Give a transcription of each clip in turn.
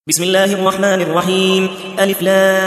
بسم الله الرحمن الرحيم ألف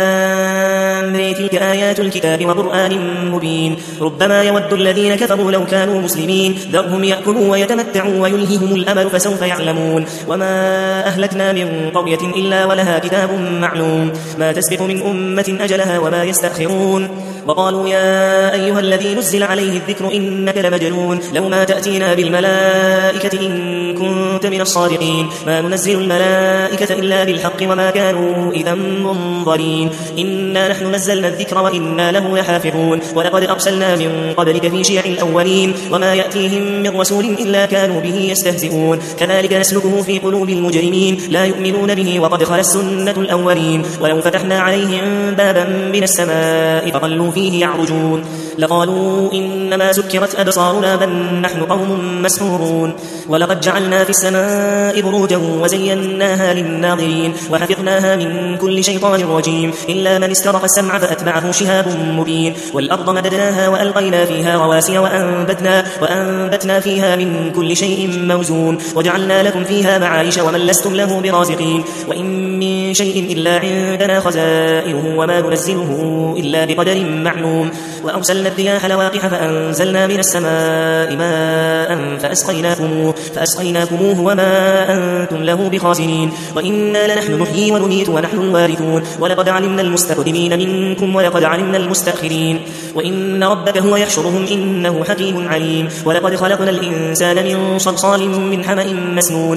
لام ر تلك آيات الكتاب وقرآن مبين ربما يود الذين كفروا لو كانوا مسلمين ذرهم يأكلوا ويتمتعوا ويلههم الأمل فسوف يعلمون وما أهلكنا من قرية إلا ولها كتاب معلوم ما تسبق من أمة أجلها وما يستأخرون وقالوا يا أيها الذي نزل عليه الذكر إنك لمجنون لو ما تأتينا بالملائكة إن كنت من الصادقين ما ننزل الملائكة إلا بالحق وما كانوا إذا منظرين إنا نحن نزلنا الذكر وإنا له لحافظون ولقد أرسلنا من قبلك في شيع الأولين وما يأتيهم من رسول إلا كانوا به يستهزئون كذلك نسلكه في قلوب المجرمين لا يؤمنون به وقد خلت سنة الأولين ولو فتحنا عليهم بابا من السماء فظلوا فيه يعرجون لقالوا إنما سكرت أبصارنا بل نحن قوم مسحورون ولقد جعلنا في السماء بروجا وزيناها للناظرين وحفظناها من كل شيطان رجيم إلا من استرق السمع فأتبعه شهاب مبين والأرض مددناها وألقينا فيها رواسي وأنبتنا فيها من كل شيء موزون وجعلنا لكم فيها معايش ومن لستم له برازقين وإن من شيء إلا عندنا خزائنه وما ننزله إلا بقدر معلوم وأرسلنا الرياح لواقح فأنزلنا من السماء ماء فأسقيناكموه وما أنتم له بخازنين وإنا لنحن نحيي ونميت ونحن الوارثون ولقد علمنا المستقدمين منكم ولقد علمنا المستأخرين وإن ربك هو يحشرهم إنه حكيم عليم ولقد خلقنا الإنسان من صلصال من حمأ مسنون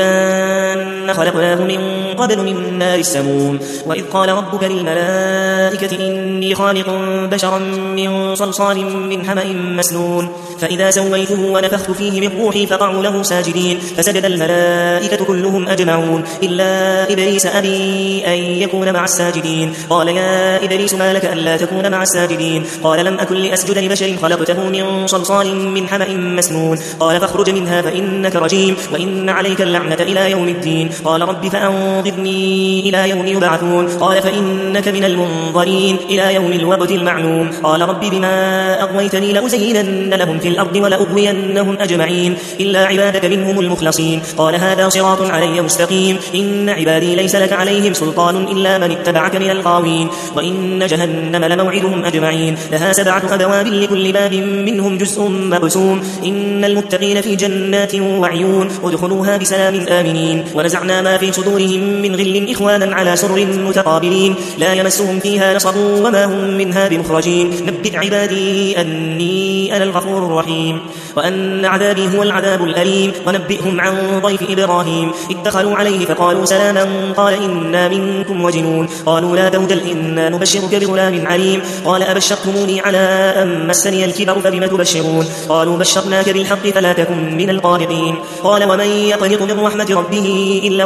والجان خلقناه من قبل من نار السموم وإذ قال ربك للملائكة إني خالق بشرا من صلصال من حمأ مسنون فإذا سويته ونفخت فيه من روحي فقعوا له ساجدين فسجد الملائكة كلهم أجمعون إلا إبليس أبي أن يكون مع الساجدين قال يا إبليس ما لك ألا تكون مع الساجدين قال لم أكن لأسجد لبشر خلقته من صلصال من حمأ مسنون قال فاخرج منها فإنك رجيم وإن عليك اللعنة إلى يوم الدين قال رب فأنظرني إلى يوم يبعثون قال فإنك من المنظرين إلى يوم الوقت المعلوم قال رب بما أغويتني لأزينن لهم في الأرض ولأغوينهم أجمعين إلا عبادك منهم المخلصين قال هذا صراط علي مستقيم إن عبادي ليس لك عليهم سلطان إلا من اتبعك من الغاوين وإن جهنم لموعدهم أجمعين لها 7 أبواب لكل باب منهم جزء مقسوم إن المتقين في جنات وعيون ادخلوها بسلام آمنين ونزعنا ما في صدورهم من غل إخوانا على سرر متقابلين لا يمسهم فيها نصب وما هم منها بمخرجين نبئ عبادي أني أنا الغفور الرحيم وأن عذابي هو العذاب الأليم ونبئهم عن ضيف إبراهيم اتخلوا عليه فقالوا سلاما قال إنا منكم وجنون قالوا لا توجل إنا نبشرك بغلام عليم قال أبشرتموني على أن مسني الكبر فبم تبشرون قالوا بشرناك بالحق فلا تكن من القانطين قال ومن يقنط من رحمة ربه إلا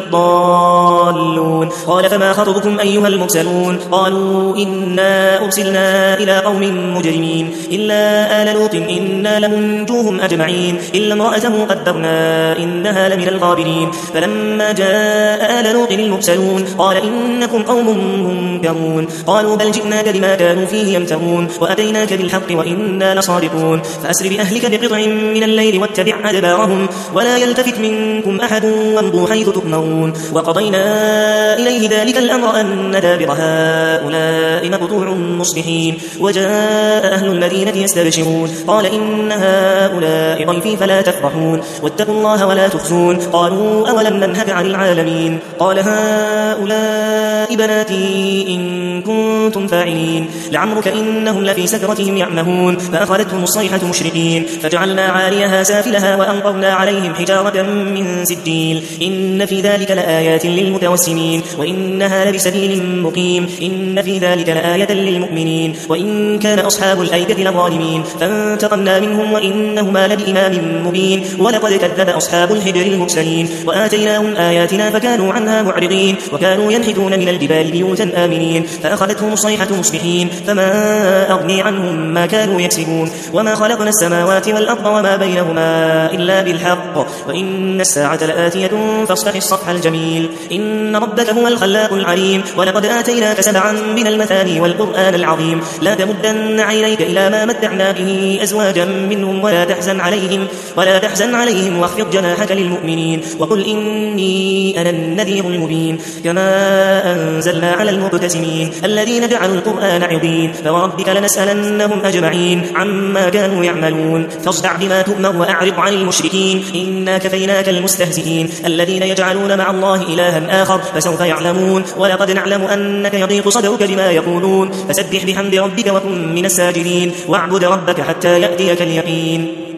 الضالون قال فما خطبكم أيها المرسلون قالوا إنا أرسلنا إلى قوم مجرمين إلا آل لوط إنا لمنجوهم أجمعين إلا امرأته قدرنا إنها لمن الغابرين فلما جاء آل لوط المرسلون قال إنكم قوم منكرون قالوا بل جئناك بما كانوا فيه يمترون وأتيناك بالحق وإنا لصادقون فأسر بأهلك بقطع من الليل واتبع أدبارهم ولا يلتفت منكم أحد وامضوا حيث تؤمرون وقضينا إليه ذلك الأمر أن دابر هؤلاء مقطوع مصبحين وجاء أهل المدينة يستبشرون قال إن هؤلاء ضيفي فلا تفرحون واتقوا الله ولا تخزون قالوا أولم ننهك عن العالمين قال هؤلاء بناتي إن كنتم فاعلين لعمرك إنهم لفي سكرتهم يعمهون فأخذتهم الصيحة مشرقين فجعلنا عاليها سافلها وأمطرنا عليهم حجارة من سجيل إن في ذلك لآيات للمتوسمين وإنها لبسبيل مقيم إن في ذلك لآية للمؤمنين وإن كان أصحاب الأيكة لظالمين فانتقمنا منهم وإنهما لبإمام مبين ولقد كذب أصحاب الحجر المرسلين وآتيناهم آياتنا فكانوا عنها معرضين وكانوا ينحتون من الجبال بيوتا آمنين فأخذتهم الصيحة مصبحين فما أغني عنهم ما كانوا يكسبون وما خلقنا السماوات والأرض وما بينهما إلا بالحق وإن الساعة لآتية فاصفح الصفح الجميل إن ربك هو الخلاق العليم ولقد آتيناك 7 من المثاني والقرآن العظيم لا تمدن عينيك عينيك إلى ما متعنا به أزواجا منهم ولا تحزن عليهم واخفض جناحك للمؤمنين وقل إني أنا النذير المبين كما أنزلنا على المقتسمين الذين جعلوا القرآن عضين فوربك لنسألنهم أجمعين عما كانوا يعملون فاصدع بما تؤمر وأعرض عن المشركين إنا كفيناك المستهزئين الذين يجعلون مع الله إلها آخر فسوف يعلمون ولقد نعلم أنك يضيق صدرك بما يقولون فسبح بحمد ربك وكن من الساجدين واعبد ربك حتى يأتيك اليقين